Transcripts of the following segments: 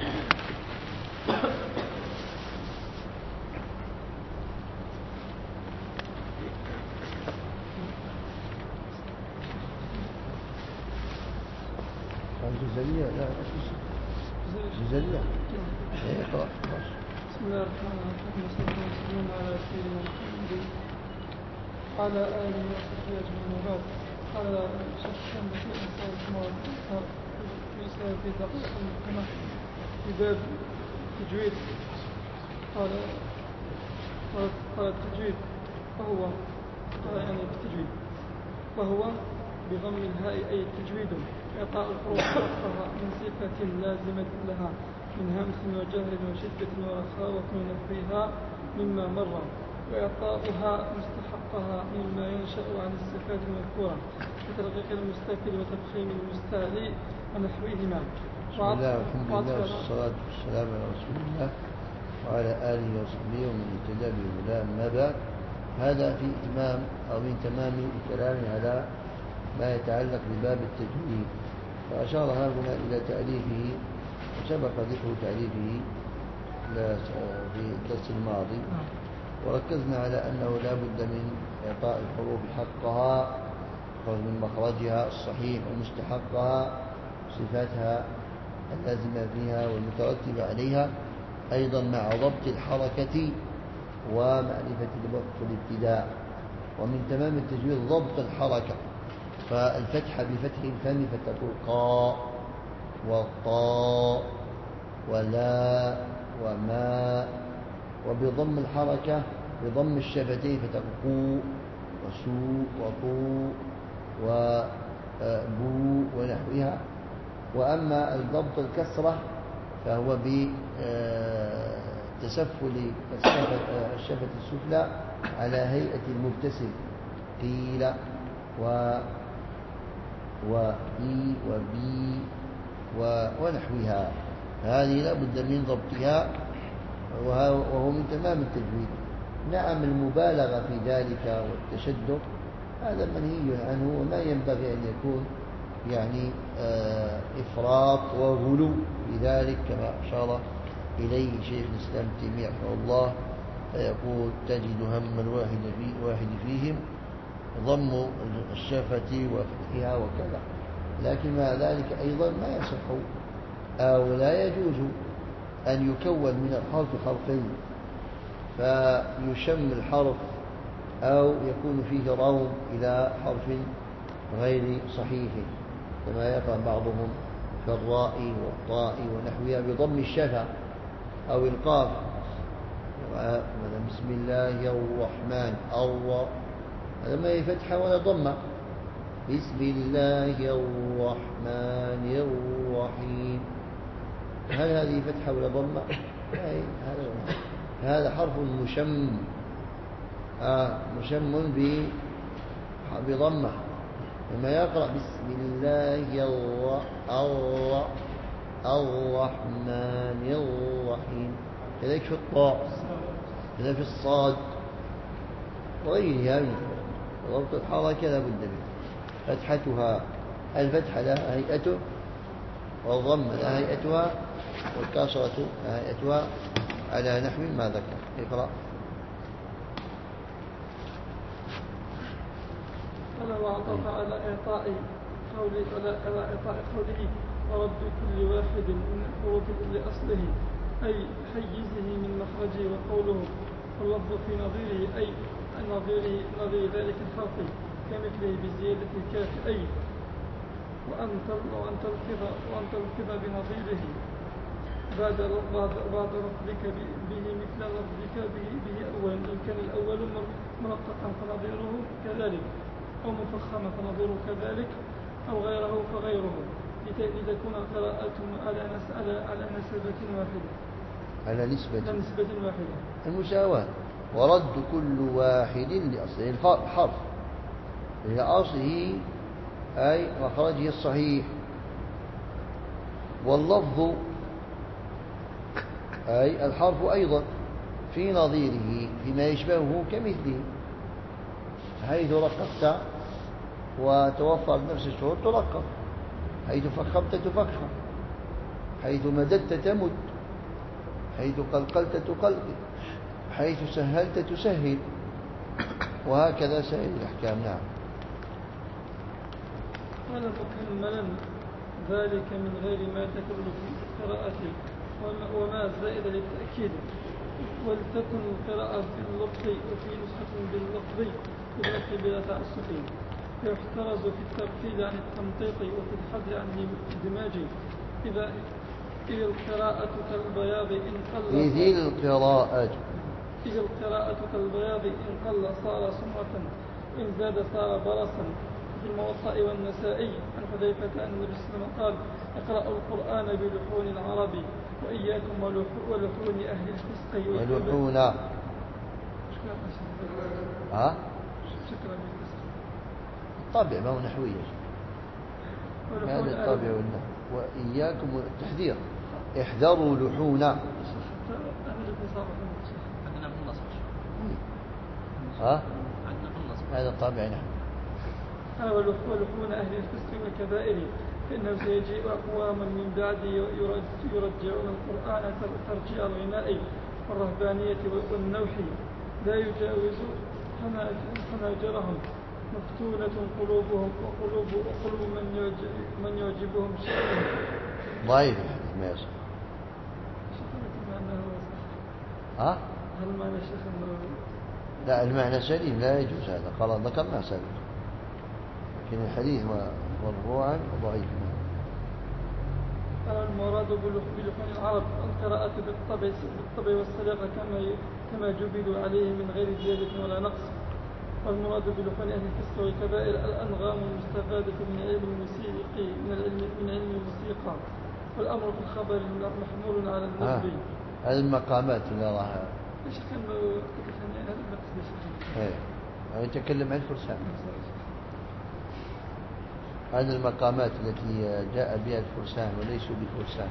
جزرية لا جزرية. اقرأ. بسم الله الرحمن الرحيم. صلى الله وسلم على سيدنا محمد وعلى آله وصحبه أجمعين. وبعد. قال الشيخ محمد بن سعيد في دقائق المحكمة في باب التجويد. قال التجويد وهو يعني التجويد وهو بضم الهاء أي التجويد إعطاء الحروف حقها من صفة لازمة لها من همس وجهر وشدة ورخاوة ونحوها مما مر، وإعطاؤها مستحقها مما ينشأ عن الصفات المذكورة كترقيق المستفل وتفخيم المستعلي ونحوهما. بسم الله والحمد لله والصلاة والسلام على رسول الله وعلى آله وصحبه ومن اهتدى بهداه. أما بعد، هذا في إتمام أو من تمام الكلام على ما يتعلق بباب التجويد، فأشار هنا إلى تأليفه وسبق ذكر تأليفه في الدرس الماضي، وركزنا على أنه لا بد من إعطاء الحروف حقها من مخرجها الصحيح ومستحقها صفاتها اللازمة فيها والمترتبة عليها، أيضا مع ضبط الحركة ومعرفة الوقف والابتداء. ومن تمام التجويد ضبط الحركة، فالفتح بفتح الفم فتقول قا وطا ولا وما، وبضم الحركة بضم الشفتين فتقول قو وسو وطو وبو ونحوها. وأما الضبط الكسرة فهو بتسفل الشفة السفلى على هيئة المبتسم، قيل وإي وبي ونحوها. هذه لا بد من ضبطها، وهو من تمام التجويد. نعم، المبالغة في ذلك والتشدد هذا منهي عنه، وما ينبغي أن يكون يعني إفراط وغلو في ذلك، كما أشار إليه شيخ الإسلام تيمية رحمه الله، فيقول تجد هم الواحد فيهم ضم الشفة وفتحها وكذا. لكن مع ذلك أيضا ما يصح أو لا يجوز أن يكون من الحرف حرفين فيشم الحرف أو يكون فيه روم إلى حرف غير صحيح، كما يقع بعضهم في الراء والطاء ونحوها بضم الشفة أو القاف. بسم الله الرحمن الله، هذا ما هي فتحة ولا ضمة. بسم الله الرحمن الرحيم، هل هذه فتحة ولا ضمة؟ هذا حرف مشم بضمة. لما يقرأ بسم الله الرحمن الرحيم، كذلك في الطاء، كذلك في الصاد وغيرها من ضبط الحركة لا بد منه. فتحتها، الفتحة لها هيئته والضم لها هيئتها والكسرة لها هيئتها على نحو ما ذكر. اقرأ. قال وعطف على إعطاء قوله ورد كل واحد من الحروف لأصله أي حيزه من مخرجه، وقوله واللفظ في نظيره أي نظير ذلك الحرف كمثله بزيادة الكاف أي وأن تلفظ بنظيره بعد رفضك به مثل رفضك به أولا، إن كان الأول مرققا فنظيره كذلك، أو مفخما فنظيره كذلك، أو غيره فغيره، لتكون قراءتهم على نسبة واحدة، على نسبة واحدة، المساواة. ورد كل واحد لأصله الحرف إلى أصله أي مخرجه الصحيح، واللفظ أي الحرف أيضا في نظيره فيما يشبهه كمثله، حيث رققت وتوفر نفس الشروط ترقق، حيث فخمت تفخم، حيث مددت تمد، حيث قلقلت تقلقل، حيث سهلت تسهل، وهكذا سائر الأحكام. نعم. قال مكملا ذلك من غير ما تكل في قراءته وما زائد للتأكيد، ولتكن القراءة باللفظ وفي نسخة باللفظ بلا تعسف، فيحترز في الترتيل عن التمطيط وفي الحد عن الدماج. إذا القراءة كالبياض إن قل إذا القراءة كالبياض إن قل صار سمرة وإن زاد صار برصا. في الموطأ والنسائي عن حذيفة أن النبي صلى الله عليه وسلم قال: اقرأوا القرآن بلحون العرب وإياكم ولحون أهل الفسق ولحون الطابع ما هو نحوية، هذا الطابع والنحو. وإياكم التحذير، احذروا لحون. هذا الطابع نحو. ولحون أهل الفسق والكبائر، فإنه سيجيء أقواما من بعد يرجعون القرآن ترجيع الغناء والرهبانية والنوح، لا يجاوز حناجرهم، مفتونة قلوبهم وقلوب من يعجبهم شأنهم. ضعيف ما يصح. هل معنى الشيخ لا، المعنى سليم، لا يجوز هذا، قال ذكرنا سليم، لكن الحديث مرفوعا وضعيف. قال: المراد بلحون العرب القراءة بالطبع والسليقة كما جبلوا عليه من غير زيادة ولا نقص. والمراد بلحون أهل الفسق والكبائر الأنغام المستفادة من علم الموسيقى. والأمر في الخبر محمول على النسب. هذه المقامات اللي راها ايش كان هذا المقصد؟ يتكلم عن الفرسان. هذه المقامات التي جاء بها الفرسان وليسوا بفرسان،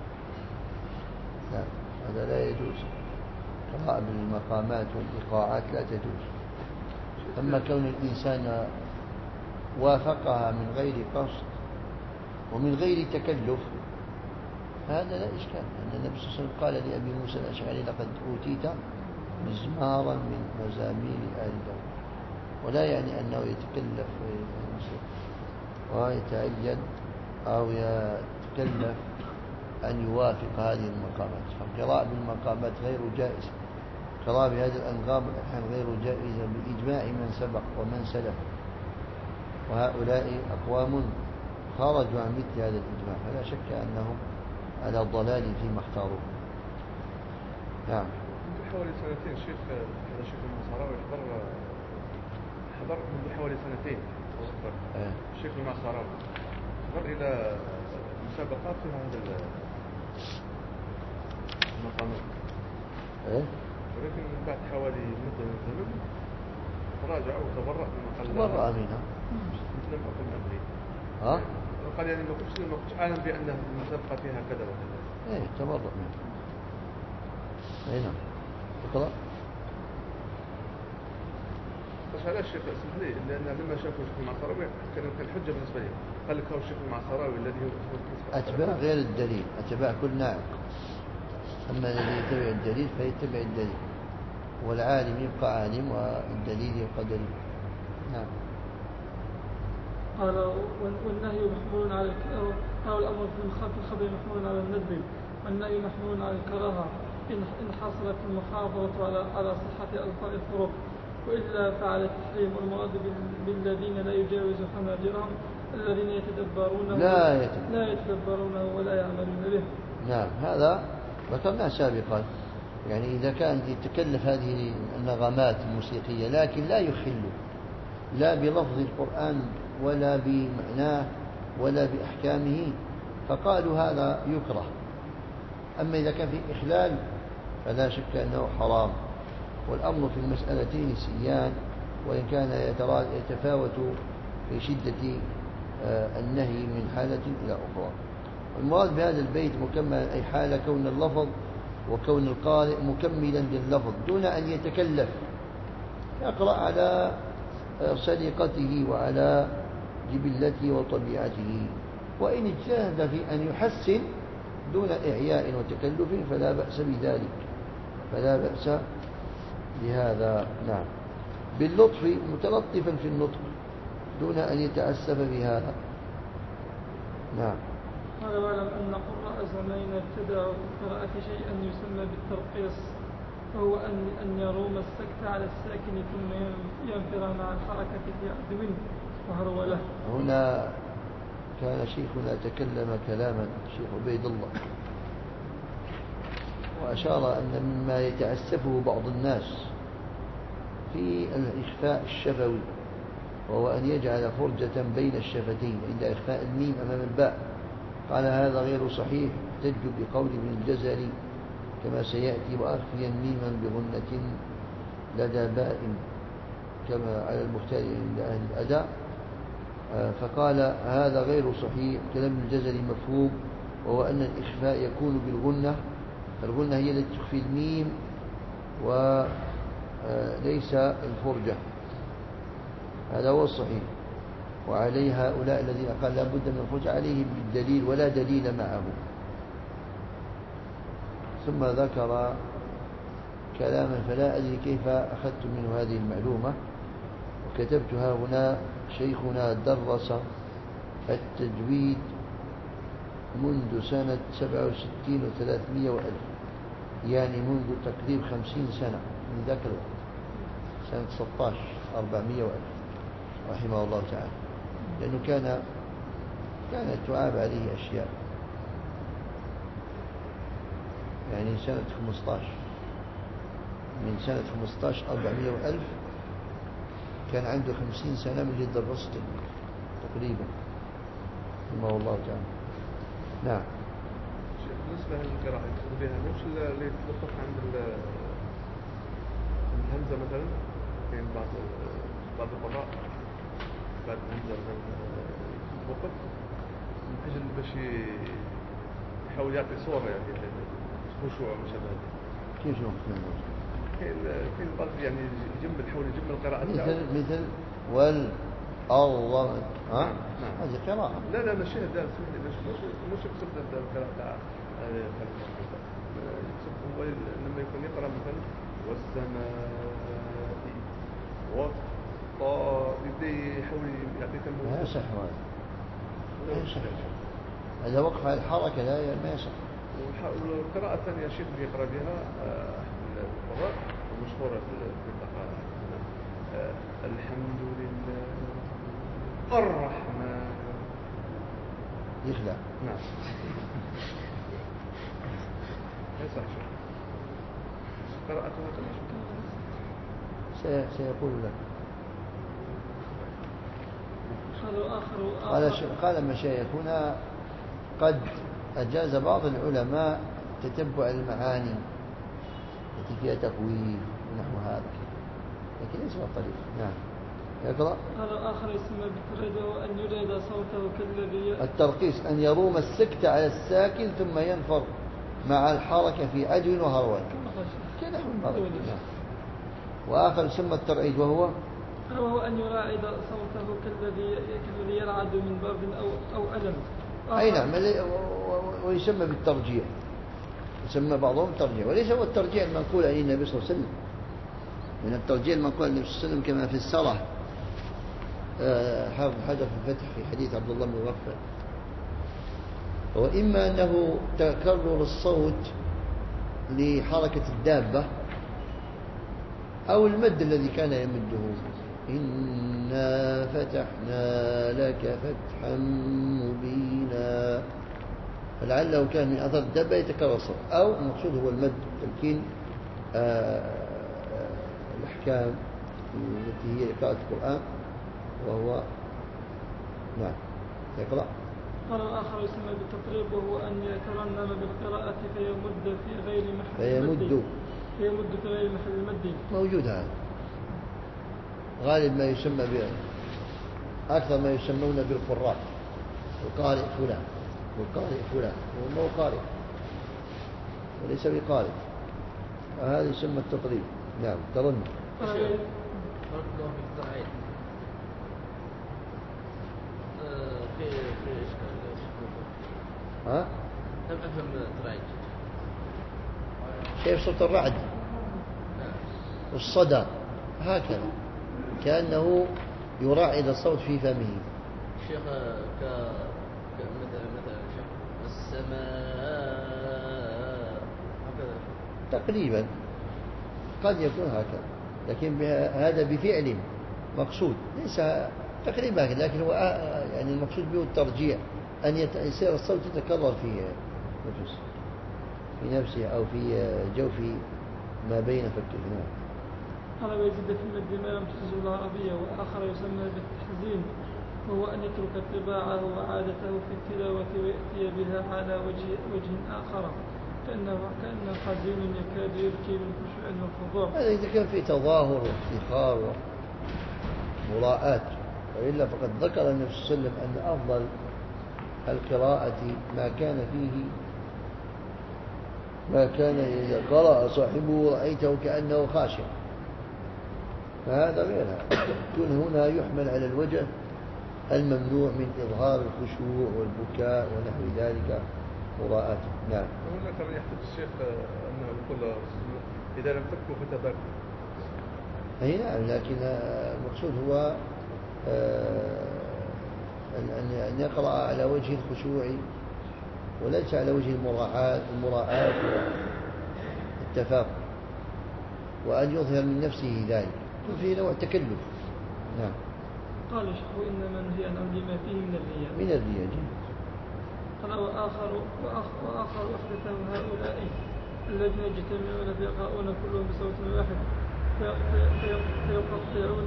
لا، هذا لا يجوز. قراءة بالمقامات والإيقاعات لا تجوز. أما كون الإنسان وافقها من غير قصد ومن غير تكلف هذا لا إشكال، أن النبي صلى الله عليه وسلم قال لأبي موسى الأشعري: لقد أوتيت مزمارا من مزامير آل داود. ولا يعني أنه يتكلف ويتعين أو يتكلف أن يوافق هذه المقامات. فالقراءة بالمقامات غير جائز، القراءة بهذه الأنغام والألحان غير جائزة بإجماع من سبق ومن سلف، وهؤلاء أقوام خرجوا عن مثل هذا الإجماع، فلا شك أنهم على ضلال فيما اختاروا. نعم. منذ حوالي سنتين شيخ هذا شيخ المعصراوي حضر منذ حوالي سنتين الشيخ المعصراوي حضر إلى مسابقات في هذا المقامات، ولكن بعد حوالي مدة من الزمن تراجع وتبرأ مما قال. تبرأ منها مثل ما قلنا به. قال يعني ما كنتش أعلم بأن المسابقة فيها كذا وكذا. تبرأ منها. نعم. اقرأ. بس هذا الشيخ اسمح لي، لأن لما شافوا الشيخ المعصراوي كان حجة بالنسبة لي. قال لك هو الشيخ المعصراوي الذي هو أتباع غير الدليل، أتباع كل ناعق. أما الذي يتبع الدليل فيتبع الدليل، والعالم يبقى عالم والدليل يبقى دليل. نعم. قال: والنهي محمول على أو الأمر في الخبر محمول على الندب، والنهي محمول على الكراهة إن حصلت المحافظة على صحة ألفاظ الفروق، وإلا فعلى التحريم. والمراد بالذين لا يجاوز حناجرهم الذين لا يتدبرونه ولا يعملون به. نعم، هذا ذكرناه سابقا. يعني إذا كانت تتكلف هذه النغمات الموسيقية لكن لا يخل لا بلفظ القرآن ولا بمعناه ولا بأحكامه فقالوا هذا يكره. أما إذا كان في إخلال فلا شك أنه حرام. والأمر في المسألتين سيان، وإن كان يتفاوت في شدة النهي من حالة إلى أخرى. المراد بهذا البيت مكملا أي حال كون اللفظ وكون القارئ مكملا لللفظ دون أن يتكلف، يقرأ على سليقته وعلى جبلته وطبيعته. وإن اجتهد في أن يحسن دون إعياء وتكلف فلا بأس بذلك، فلا بأس بهذا. نعم، باللطف متلطفا في النطق دون أن يتأسف في هذا. نعم. قال واعلم أن قراء زمانين ابتدعوا في القراءة شيئا يسمى بالترقيص، وهو أن يروم السكت على الساكن ثم ينفر مع الحركة في عدو وهرولة. هنا كان شيخنا تكلم كلاما، الشيخ عبيد الله، وأشار أن مما يتأسفه بعض الناس في الإخفاء الشفوي وهو أن يجعل فرجة بين الشفتين عند إخفاء الميم أمام الباء. قال هذا غير صحيح، احتج بقول ابن الجزري كما سيأتي وأخفيا ميما بغنة لدى باء كما على المختار عند أهل الأداء. فقال هذا غير صحيح، كلام الجزري مفهوم، وهو أن الإخفاء يكون بالغنة، الغنة هي التي تخفي الميم وليس الفرجة، هذا هو الصحيح. وعليه هؤلاء الذين قال لا بد من الفرجة عليهم بالدليل ولا دليل معه. ثم ذكر كلاما فلا أدري كيف أخذت منه هذه المعلومة، وكتبتها هنا. شيخنا درس التجويد منذ سنة 67 و300 وألف، يعني منذ تقريب 50 سنة من ذاك الوقت، سنة 16 400 وألف رحمه الله تعالى، لأنه كانت تعاب عليه أشياء. يعني سنة 15 من سنة 15 400 وألف كان عنده 50 سنة من اللي درست تقريبا رحمه الله تعالى. نعم. بالنسبة للقراءة يقصد بها مش اللي يتوقف عند الهمزة مثلا، يعني بعض القراء بعد الهمزة يتوقف من أجل باش يحاول يعطي صورة يعني خشوع وشبه. كيف يمكن؟ كاين بعض يعني يحاول يجمل القراءة مثل والأرض. نعم. هذه قراءة. لا ماشي هذا مش يقصد القراءة تاع يقصد هو لما يكون يقرأ مثلا والسماء والطارق يبدا يحاول يعطي تنبيه. ما يصح هذا وقف على الحركة، لا ما يصح. والقراءة الثانية شيخ بيقرأ بها القراء المشهورة في المنطقة، الحمد لله الرحمن يخلع. نعم. يصح قراءتها كما سيقول لك. آخر قال مشايخنا قد أجاز بعض العلماء تتبع المعاني التي فيها تقويم ونحو هذا، لكن ليس الطريق. نعم. يقرأ. قال آخر يسمى بالترقيص أن يريد صوته كالذي الترقيص أن يروم السكت على الساكن ثم ينفر مع الحركة في عدو وهرول كنحو المرض. وآخر يسمى الترعيد وهو أن يراعد صوته كالذي يرعد من برد أو ألم. أي نعم. ويسمى بالترجيع، يسمى بعضهم ترجيع، وليس هو الترجيع المنقول عن النبي صلى الله عليه وسلم. من الترجيع المنقول عن النبي صلى الله عليه وسلم كما في السرح حافظ حجر في الفتح في حديث عبد الله بن مغفل، وإما أنه تكرر الصوت لحركة الدابة أو المد الذي كان يمده، إنا فتحنا لك فتحا مبينا، فلعله كان من أثر الدابة يتكرر الصوت، أو المقصود هو المد تمكين الأحكام التي هي قراءة القرآن، وهو نعم. يقرأ. قال الآخر يسمى بالتطريب وهو أن يترنم بالقراءة فيمد في غير محل المد. فيمد في غير محل المد. موجود هذا غالب ما يسمى أكثر ما يسمون بالقراء، القارئ فلان والقارئ فلان، وهو قارئ وليس بقارئ، هذا يسمى التطريب. نعم. ترنم. كم أفهم ترايج شايف صوت الرعد والصدى هكذا كأنه يراعد الصوت في فمه. شيخ مثلا شيخ السماء هكذا تقريبا قد يكون هكذا، لكن هذا بفعل مقصود ليس تقريبا، لكن هو يعني المقصود به الترجيع، أن يصير الصوت يتكرر في نفسه أو في جوف ما بين فكه. قال ويزيد في المد ما لم تجزه العربية، وآخر يسمى بالتحزين، وهو أن يترك طباعه وعادته في التلاوة ويأتي بها على وجه آخر كأنه حزين يكاد يبكي من خشوع والخضوع. هذا إذا كان في تظاهر وافتخار ومراءات، وإلا فقد ذكر النبي صلى الله عليه وسلم أن أفضل القراءة ما كان إذا قرأ صاحبه رأيته كأنه خاشع، فهذا غير هذا. يكون هنا يحمل على الوجه الممنوع من إظهار الخشوع والبكاء ونحو ذلك مراءة. نعم. هناك من يحدث الشيخ أنه يقول إذا لم تبكوا فتبكوا. أي نعم، لكن المقصود هو أن يقرأ على وجه الخشوع وليس على وجه المراءة والتفاقم، وأن يظهر من نفسه ذلك فيه نوع تكلف. نعم. قال الشيخ إنما نهي عن لما فيه من الرياء قال وآخر أحدثه هؤلاء الذين يجتمعون فيقرؤون كلهم بصوت واحد فيقطعون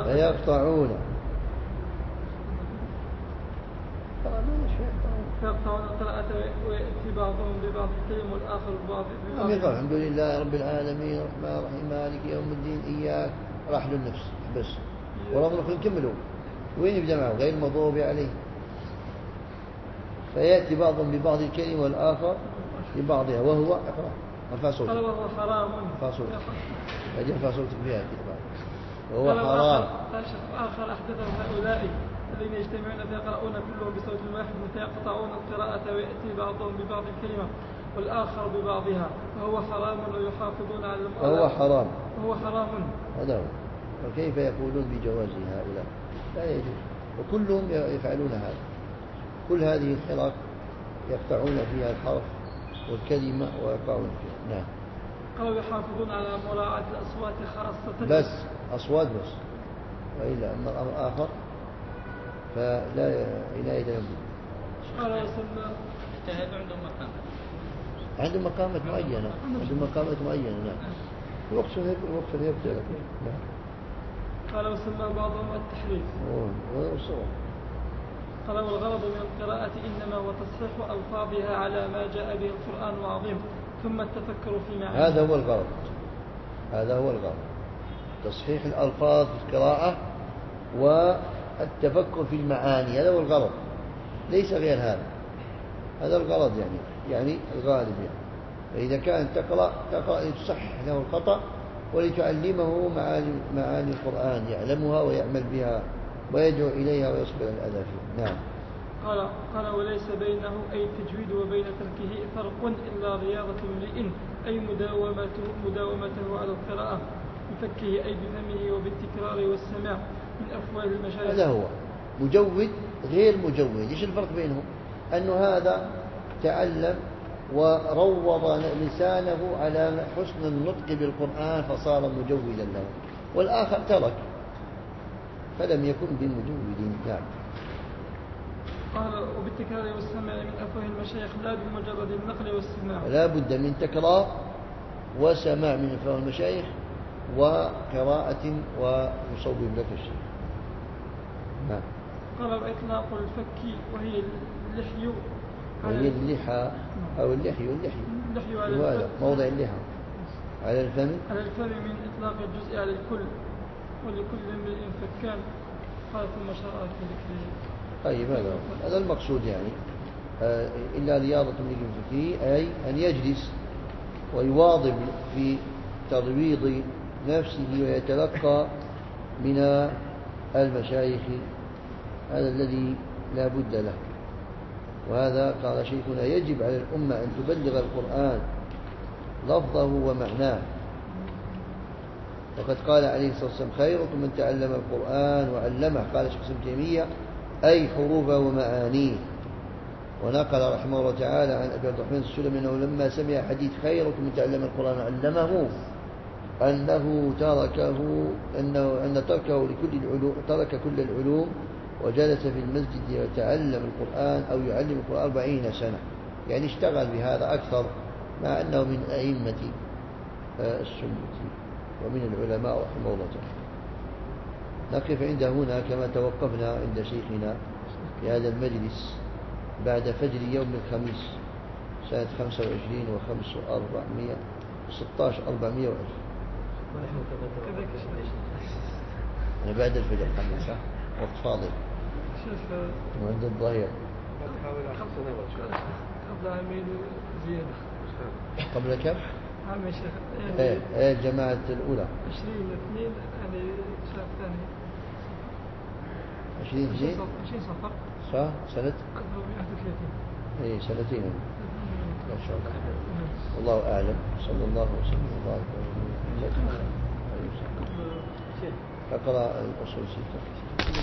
القراءة ويأتي بعضهم ببعض الكلم والآخر ببعض. الحمد لله رب العالمين الرحمن الرحيم مالك يوم الدين إياك راح له النفس بس، ورغم كل كملوا وين يبدأ معه غير المغضوب عليه، فيأتي بعضهم ببعض الكلمة والآخر ببعضها وهو اقرأ ارفع صوتك. قال وهو حرام. ارفع صوتك أجي ارفع صوتك بها كده. وهو حرام. قال شيخ آخر أحدثه هؤلاء الذين يجتمعون فيقرؤون كلهم بصوت واحد فيقطعون القراءة ويأتي بعضهم ببعض الكلمة والآخر ببعضها وهو حرام ويحافظون على وهو حرام. هذا هو. وكيف يقولون بجواز هؤلاء؟ لا يجوز، وكلهم يفعلون هذا. كل هذه الحرك يقطعون فيها الحرف والكلمة ويقعون فيها. نعم. قالوا يحافظون على مراعاة الأصوات خاصة بس أصوات بس، وإلا أما الأمر آخر فلا عناية لهم. قال وسلم اجتهاد عندهم مقامات معينة. نعم. الوقت يبدأ. نعم. قال وسمى بعضهم التحريف. قال والغرض من القراءة إنما هو تصحيح ألفاظها على ما جاء به القرآن العظيم ثم التفكر في معانيها. هذا هو الغرض تصحيح الألفاظ في القراءة والتفكر في المعاني، هذا هو الغرض ليس غير هذا الغرض يعني الغالب فإذا كان تقرأ لتصحح له الخطأ ولتعلمه معاني القرآن يعلمها ويعمل بها ويدعو إليها ويصبر الأذى فيه. نعم. قال وليس بينه أي التجويد وبين تركه فرق إلا رياضة امرئ أي مداومته على القراءة بفكه أي بفمه وبالتكرار والسماع من أفواه المشايخ. هذا هو مجود غير مجود. إيش الفرق بينهم؟ أنه هذا تعلم وروض لسانه على حسن النطق بالقرآن فصار مجودا له، والآخر ترك فلم يكن بمجود. نعم. قال وبالتكرار والسماع من أفواه المشايخ لا بمجرد النقل والسماع، لا بد من تكرار وسماع من أفواه المشايخ وقراءة ويصوب لك الشيء. نعم. قال وإطلاق الفك وهي اللحى أو اللحي على موضع اللحى على الفم من إطلاق الجزء على الكل ولكل امرئ فكان. قال ثم شرع في ذكره. طيب هذا المقصود إلا رياضة امرئ فكه أي أن يجلس ويواظب في ترويض نفسه ويتلقى من المشايخ، هذا الذي لا بد له. وهذا قال شيخنا يجب على الأمة أن تبلغ القرآن لفظه ومعناه. وقد قال عليه الصلاة والسلام خيركم من تعلم القرآن وعلمه، قال شيخ ابن تيمية أي حروفه ومعانيه. ونقل رحمه الله تعالى عن أبي عبد الرحمن السلمي أنه لما سمع حديث خيركم من تعلم القرآن وعلمه أنه ترك كل العلوم وجلس في المسجد يتعلم القرآن أو يعلم القرآن 40 سنة، يعني اشتغل بهذا أكثر، مع أنه من أئمة السنة ومن العلماء رحمه الله تعالى. نقف عند هنا كما توقفنا عند شيخنا في هذا المجلس بعد فجر يوم الخميس سنة 25 و400 16 400 وألف. أنا بعد الفجر الخميس وقت فاضل وعند الظهير قبل عامين زيادة. قبل كم؟ عام يا شيخ. ايه الجماعة الأولى 20/2 يعني الشهر الثاني 20 صفر صح سنة 431. ايه سنتين ما شاء الله. والله أعلم. صلى الله وسلم وبارك على محمد. اقرأ الأصول 6.